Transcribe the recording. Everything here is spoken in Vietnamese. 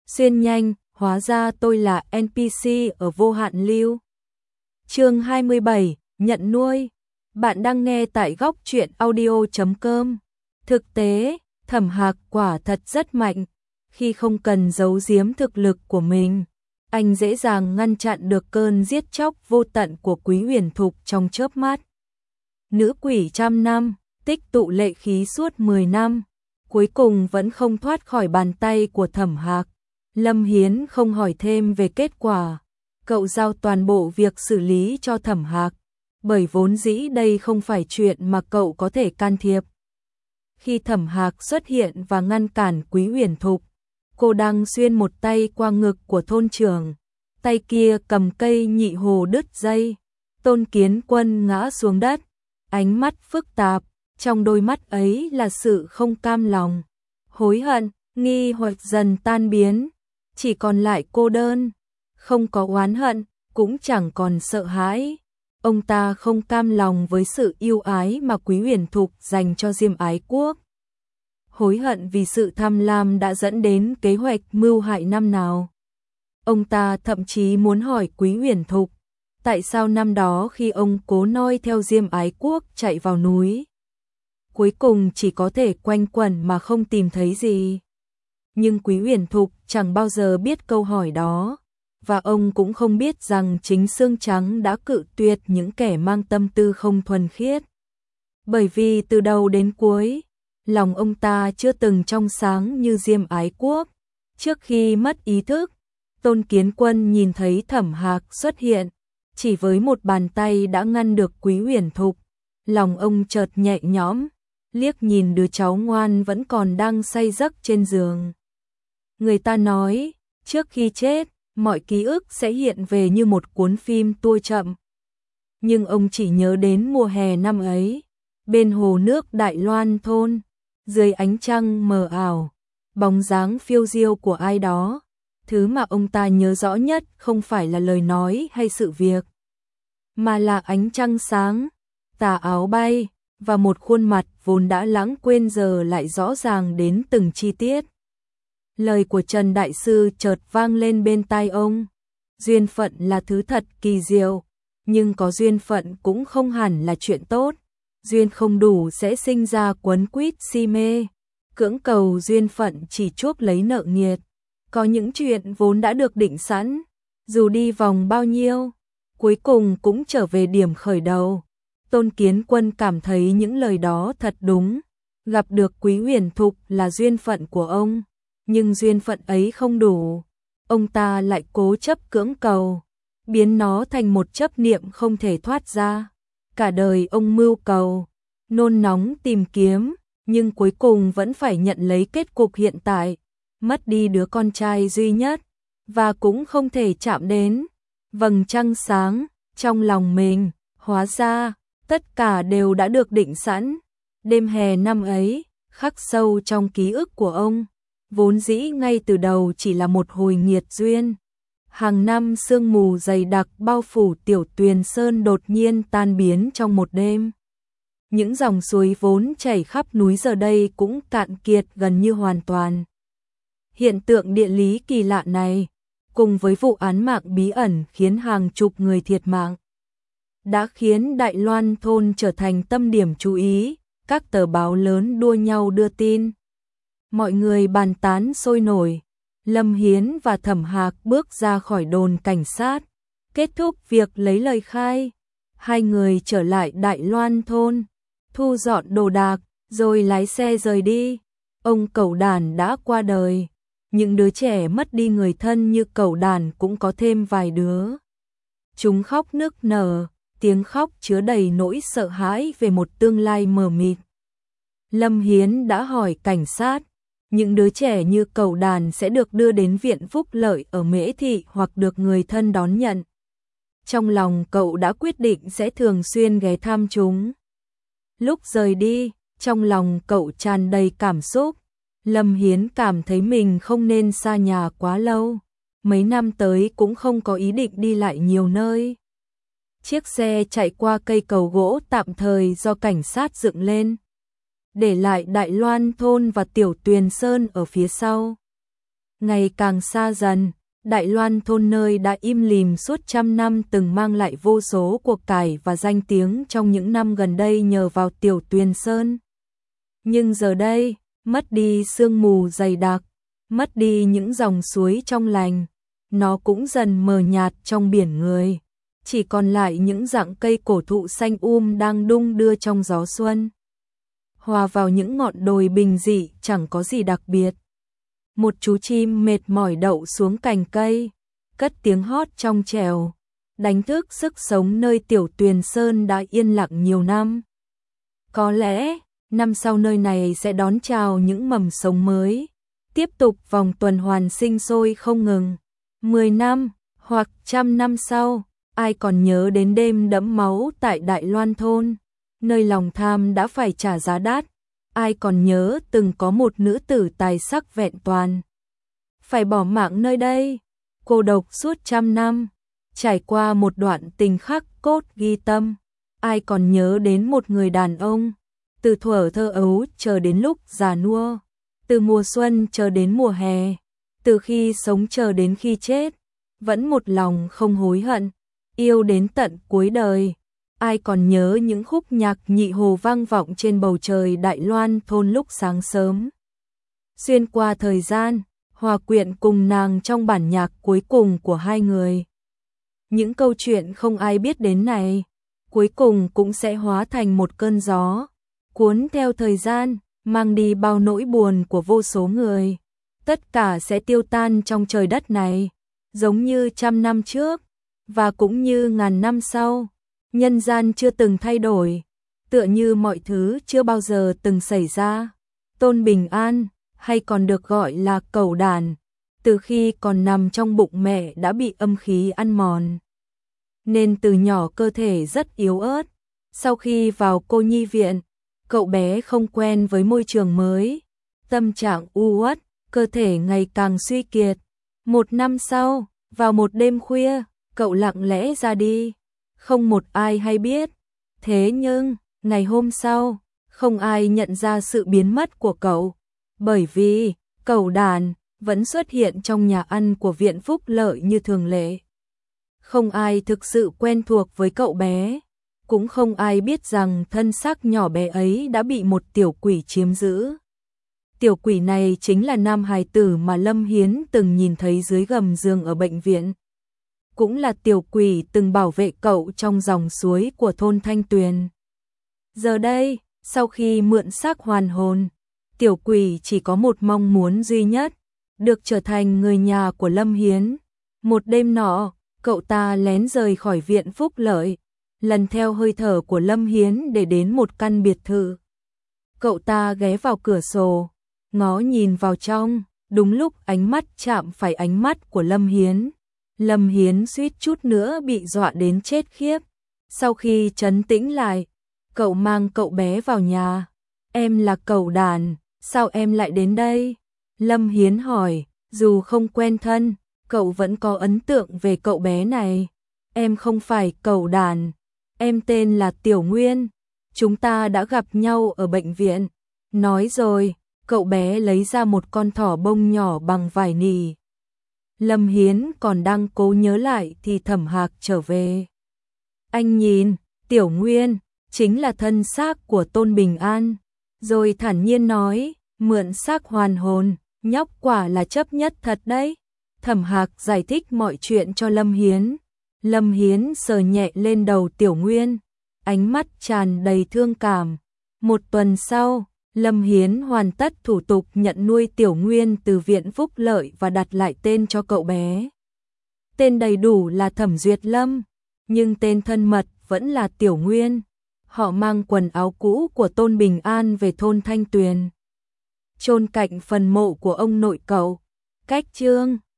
xuyên nhanh, hóa ra tôi là NPC ở Vô Hạn Lưu. Chương 27, nhận nuôi. Bạn đang nghe tại góc truyện audio.com. Thực tế, Thẩm Hạc quả thật rất mạnh, khi không cần giấu giếm thực lực của mình, anh dễ dàng ngăn chặn được cơn giết chóc vô tận của Quý Huyền Thục trong chớp mắt. Nữ quỷ trăm năm, tích tụ lệ khí suốt 10 năm, cuối cùng vẫn không thoát khỏi bàn tay của Thẩm Hạc. Lâm Hiến không hỏi thêm về kết quả, cậu giao toàn bộ việc xử lý cho Thẩm Hạc, bởi vốn dĩ đây không phải chuyện mà cậu có thể can thiệp. Khi Thẩm Hạc xuất hiện và ngăn cản Quý Huyền Thục, cô đang xuyên một tay qua ngực của thôn trưởng, tay kia cầm cây nhị hồ đứt dây. Tôn Kiến Quân ngã xuống đất, ánh mắt phức tạp, trong đôi mắt ấy là sự không cam lòng, hối hận, nghi hoặc dần tan biến, chỉ còn lại cô đơn, không có oán hận, cũng chẳng còn sợ hãi. Ông ta không cam lòng với sự yêu ái mà Quý Huyền Thục dành cho Diêm Ái Quốc. Hối hận vì sự tham lam đã dẫn đến kế hoạch mưu hại năm nào. Ông ta thậm chí muốn hỏi Quý Huyền Thục, tại sao năm đó khi ông cố noi theo Diêm Ái Quốc chạy vào núi, cuối cùng chỉ có thể quanh quẩn mà không tìm thấy gì. Nhưng Quý Huyền Thục chẳng bao giờ biết câu hỏi đó, và ông cũng không biết rằng chính xương trắng đã cự tuyệt những kẻ mang tâm tư không thuần khiết. Bởi vì từ đầu đến cuối, lòng ông ta chưa từng trong sáng như Diêm Ái Quốc. Trước khi mất ý thức, Tôn Kiến Quân nhìn thấy Thẩm Hạc xuất hiện, chỉ với một bàn tay đã ngăn được Quý Huyền Thục. Lòng ông chợt nhẹ nhõm, liếc nhìn đứa cháu ngoan vẫn còn đang say giấc trên giường. Người ta nói, trước khi chết, mọi ký ức sẽ hiện về như một cuốn phim tua chậm. Nhưng ông chỉ nhớ đến mùa hè năm ấy, bên hồ nước Đại Loan thôn, dưới ánh trăng mờ ảo, bóng dáng phiêu diêu của ai đó. Thứ mà ông ta nhớ rõ nhất không phải là lời nói hay sự việc, mà là ánh trăng sáng, tà áo bay, và một khuôn mặt vốn đã lãng quên giờ lại rõ ràng đến từng chi tiết. Lời của Trần Đại Sư chợt vang lên bên tai ông. Duyên phận là thứ thật kỳ diệu, nhưng có duyên phận cũng không hẳn là chuyện tốt. Duyên không đủ sẽ sinh ra quấn quýt si mê. Cưỡng cầu duyên phận chỉ chuốc lấy nợ nghiệt. Có những chuyện vốn đã được định sẵn, dù đi vòng bao nhiêu, cuối cùng cũng trở về điểm khởi đầu. Tôn Kiến Quân cảm thấy những lời đó thật đúng. Gặp được Quý Huyền Thục là duyên phận của ông, nhưng duyên phận ấy không đủ. Ông ta lại cố chấp cưỡng cầu, biến nó thành một chấp niệm không thể thoát ra. Cả đời ông mưu cầu, nôn nóng tìm kiếm, nhưng cuối cùng vẫn phải nhận lấy kết cục hiện tại, mất đi đứa con trai duy nhất, và cũng không thể chạm đến vầng trăng sáng trong lòng mình. Hóa ra, tất cả đều đã được định sẵn. Đêm hè năm ấy, khắc sâu trong ký ức của ông, vốn dĩ ngay từ đầu chỉ là một hồi nghiệt duyên. Hàng năm sương mù dày đặc bao phủ Tiểu Tuyền Sơn đột nhiên tan biến trong một đêm. Những dòng suối vốn chảy khắp núi giờ đây cũng cạn kiệt gần như hoàn toàn. Hiện tượng địa lý kỳ lạ này, cùng với vụ án mạng bí ẩn khiến hàng chục người thiệt mạng, đã khiến Đại Loan thôn trở thành tâm điểm chú ý. Các tờ báo lớn đua nhau đưa tin. Mọi người bàn tán sôi nổi. Lâm Hiến và Thẩm Hạc bước ra khỏi đồn cảnh sát, kết thúc việc lấy lời khai. Hai người trở lại Đại Loan thôn, thu dọn đồ đạc, rồi lái xe rời đi. Ông Cẩu Đản đã qua đời. Những đứa trẻ mất đi người thân như Cẩu Đản cũng có thêm vài đứa. Chúng khóc nức nở, tiếng khóc chứa đầy nỗi sợ hãi về một tương lai mờ mịt. Lâm Hiến đã hỏi cảnh sát, những đứa trẻ như Cẩu Đản sẽ được đưa đến viện phúc lợi ở Mễ Thị hoặc được người thân đón nhận. Trong lòng cậu đã quyết định sẽ thường xuyên ghé thăm chúng. Lúc rời đi, trong lòng cậu tràn đầy cảm xúc. Lâm Hiến cảm thấy mình không nên xa nhà quá lâu. Mấy năm tới cũng không có ý định đi lại nhiều nơi. Chiếc xe chạy qua cây cầu gỗ tạm thời do cảnh sát dựng lên, để lại Đại Loan thôn và Tiểu Tuyền Sơn ở phía sau. ngày càng xa dần. Đại Loan thôn nơi đã im lìm suốt trăm năm từng mang lại vô số cuộc cải và danh tiếng trong những năm gần đây nhờ vào Tiểu Tuyền Sơn. Nhưng giờ đây, mất đi sương mù dày đặc, mất đi những dòng suối trong lành, nó cũng dần mờ nhạt trong biển người. Chỉ còn lại những rặng cây cổ thụ xanh đang đung đưa trong gió xuân. Hòa vào những ngọn đồi bình dị chẳng có gì đặc biệt. Một chú chim mệt mỏi đậu xuống cành cây, cất tiếng hót trong trẻo, đánh thức sức sống nơi Tiểu Tuyền Sơn đã yên lặng nhiều năm. Có lẽ, năm sau nơi này sẽ đón chào những mầm sống mới, tiếp tục vòng tuần hoàn sinh sôi không ngừng. 10 năm, hoặc 100 năm sau, ai còn nhớ đến đêm đẫm máu tại Đại Loan thôn, nơi lòng tham đã phải trả giá đắt. Ai còn nhớ từng có một nữ tử tài sắc vẹn toàn, phải bỏ mạng nơi đây, cô độc suốt 100 năm, trải qua một đoạn tình khắc cốt ghi tâm. Ai còn nhớ đến một người đàn ông, từ thuở thơ ấu chờ đến lúc già nua, từ mùa xuân chờ đến mùa hè, từ khi sống chờ đến khi chết, vẫn một lòng không hối hận, yêu đến tận cuối đời. Ai còn nhớ những khúc nhạc nhị hồ vang vọng trên bầu trời Đại Loan thôn lúc sáng sớm. Xuyên qua thời gian, hòa quyện cùng nàng trong bản nhạc cuối cùng của hai người. Những câu chuyện không ai biết đến này, cuối cùng cũng sẽ hóa thành một cơn gió, cuốn theo thời gian, mang đi bao nỗi buồn của vô số người. Tất cả sẽ tiêu tan trong trời đất này, giống như 100 năm trước, và cũng như ngàn năm sau. Nhân gian chưa từng thay đổi, tựa như mọi thứ chưa bao giờ từng xảy ra. Tôn Bình An, hay còn được gọi là Cẩu Đàn, từ khi còn nằm trong bụng mẹ đã bị âm khí ăn mòn, nên từ nhỏ cơ thể rất yếu ớt. Sau khi vào cô nhi viện, cậu bé không quen với môi trường mới, tâm trạng u uất, cơ thể ngày càng suy kiệt. 1 năm sau, vào một đêm khuya, cậu lặng lẽ ra đi, không một ai hay biết. Thế nhưng, ngày hôm sau, không ai nhận ra sự biến mất của cậu, bởi vì Cẩu Đàn vẫn xuất hiện trong nhà ăn của Viện Phúc Lợi như thường lệ. Không ai thực sự quen thuộc với cậu bé, cũng không ai biết rằng thân xác nhỏ bé ấy đã bị một tiểu quỷ chiếm giữ. Tiểu quỷ này chính là nam hài tử mà Lâm Hiến từng nhìn thấy dưới gầm giường ở bệnh viện. Cũng là tiểu quỷ từng bảo vệ cậu trong dòng suối của thôn Thanh Tuyền. Giờ đây, sau khi mượn xác hoàn hồn, tiểu quỷ chỉ có một mong muốn duy nhất, được trở thành người nhà của Lâm Hiến. Một đêm nọ, cậu ta lén rời khỏi Viện Phúc Lợi, lần theo hơi thở của Lâm Hiến để đến một căn biệt thự. Cậu ta ghé vào cửa sổ, ngó nhìn vào trong, đúng lúc ánh mắt chạm phải ánh mắt của Lâm Hiến. Lâm Hiến suýt chút nữa bị dọa đến chết khiếp. Sau khi trấn tĩnh lại, cậu mang cậu bé vào nhà. Em là Cẩu Đàn, sao em lại đến đây? Lâm Hiến hỏi, dù không quen thân, cậu vẫn có ấn tượng về cậu bé này. Em không phải Cẩu Đàn, em tên là Tiểu Nguyên. Chúng ta đã gặp nhau ở bệnh viện. Nói rồi, cậu bé lấy ra một con thỏ bông nhỏ bằng vải nỉ. Lâm Hiến còn đang cố nhớ lại thì Thẩm Hạc trở về. Anh nhìn, Tiểu Nguyên, chính là thân xác của Tôn Bình An. Rồi thản nhiên nói, mượn xác hoàn hồn, nhóc quả là chấp nhất thật đấy. Thẩm Hạc giải thích mọi chuyện cho Lâm Hiến. Lâm Hiến sờ nhẹ lên đầu Tiểu Nguyên, ánh mắt tràn đầy thương cảm. 1 tuần sau, Lâm Hiến hoàn tất thủ tục nhận nuôi Tiểu Nguyên từ Viện Phúc Lợi và đặt lại tên cho cậu bé. Tên đầy đủ là Thẩm Duyệt Lâm, nhưng tên thân mật vẫn là Tiểu Nguyên. Họ mang quần áo cũ của Tôn Bình An về thôn Thanh Tuyền, chôn cạnh phần mộ của ông nội cậu. Cách chương